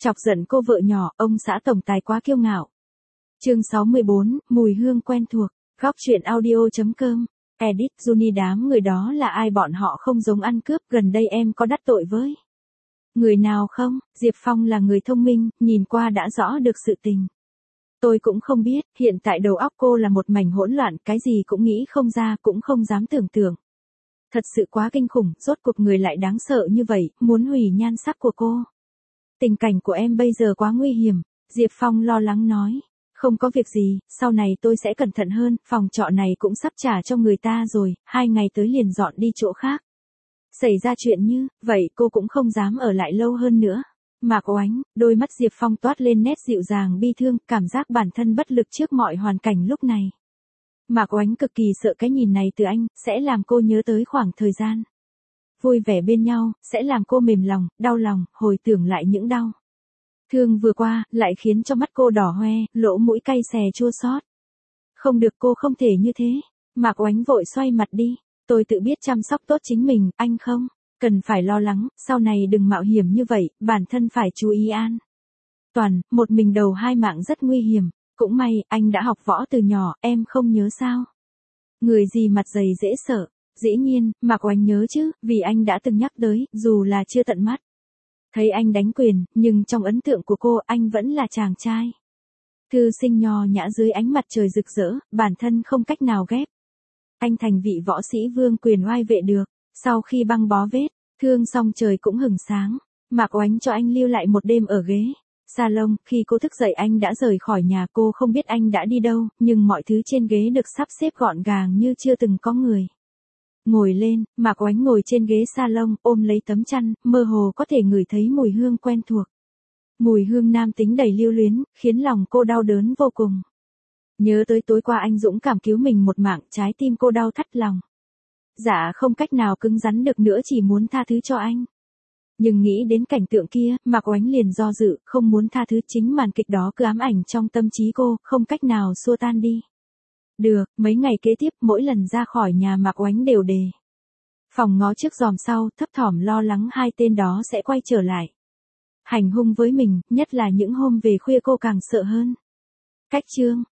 Chọc giận cô vợ nhỏ, ông xã tổng tài quá kiêu ngạo. Chương 64, mùi hương quen thuộc. Góc truyện audio.com. Edit Juni, đám người đó là ai, bọn họ không giống ăn cướp, gần đây em có đắc tội với người nào không? Diệp Phong là người thông minh, nhìn qua đã rõ được sự tình. Tôi cũng không biết, hiện tại đầu óc cô là một mảnh hỗn loạn, cái gì cũng nghĩ không ra, cũng không dám tưởng tượng. Thật sự quá kinh khủng, rốt cuộc người lại đáng sợ như vậy, muốn hủy nhan sắc của cô. Tình cảnh của em bây giờ quá nguy hiểm, Diệp Phong lo lắng nói. Không có việc gì, sau này tôi sẽ cẩn thận hơn, phòng trọ này cũng sắp trả cho người ta rồi, 2 ngày tới liền dọn đi chỗ khác. Xảy ra chuyện như vậy cô cũng không dám ở lại lâu hơn nữa. Mạc Oánh, đôi mắt Diệp Phong toát lên nét dịu dàng bi thương, cảm giác bản thân bất lực trước mọi hoàn cảnh lúc này. Mạc Oánh cực kỳ sợ cái nhìn này từ anh, sẽ làm cô nhớ tới khoảng thời gian vui vẻ bên nhau, sẽ làm cô mềm lòng, đau lòng, hồi tưởng lại những đau thương vừa qua, lại khiến cho mắt cô đỏ hoe, lỗ mũi cay xè chua xót. Không được, cô không thể như thế. Mạc Oánh vội xoay mặt đi. Tôi tự biết chăm sóc tốt chính mình, anh không cần phải lo lắng, sau này đừng mạo hiểm như vậy, bản thân phải chú ý an toàn, một mình đầu hai mạng rất nguy hiểm. Cũng may, anh đã học võ từ nhỏ, em không nhớ sao? Người gì mặt dày dễ sợ. Dĩ nhiên, Mạc Oánh nhớ chứ, vì anh đã từng nhắc tới, dù là chưa tận mắt thấy anh đánh quyền, nhưng trong ấn tượng của cô, anh vẫn là chàng trai thư sinh nho nhã dưới ánh mặt trời rực rỡ, bản thân không cách nào ghép anh thành vị võ sĩ vương quyền oai vệ được. Sau khi băng bó vết thương xong, trời cũng hửng sáng, Mạc Oánh cho anh lưu lại một đêm ở ghế salon. Khi cô thức dậy anh đã rời khỏi nhà, cô không biết anh đã đi đâu, nhưng mọi thứ trên ghế được sắp xếp gọn gàng như chưa từng có người ngồi lên. Mạc Oánh ngồi trên ghế salon, ôm lấy tấm chăn, mơ hồ có thể ngửi thấy mùi hương quen thuộc. Mùi hương nam tính đầy lưu luyến, khiến lòng cô đau đớn vô cùng. Nhớ tới tối qua anh dũng cảm cứu mình một mạng, trái tim cô đau thắt lòng. Dạ không cách nào cứng rắn được nữa, chỉ muốn tha thứ cho anh. Nhưng nghĩ đến cảnh tượng kia, Mạc Oánh liền do dự, không muốn tha thứ, chính màn kịch đó cứ ám ảnh trong tâm trí cô, không cách nào xua tan đi. Được, mấy ngày kế tiếp, mỗi lần ra khỏi nhà Mạc Oánh đều đề phòng ngó trước giòm sau, thấp thỏm lo lắng hai tên đó sẽ quay trở lại hành hung với mình, nhất là những hôm về khuya cô càng sợ hơn. Cách chương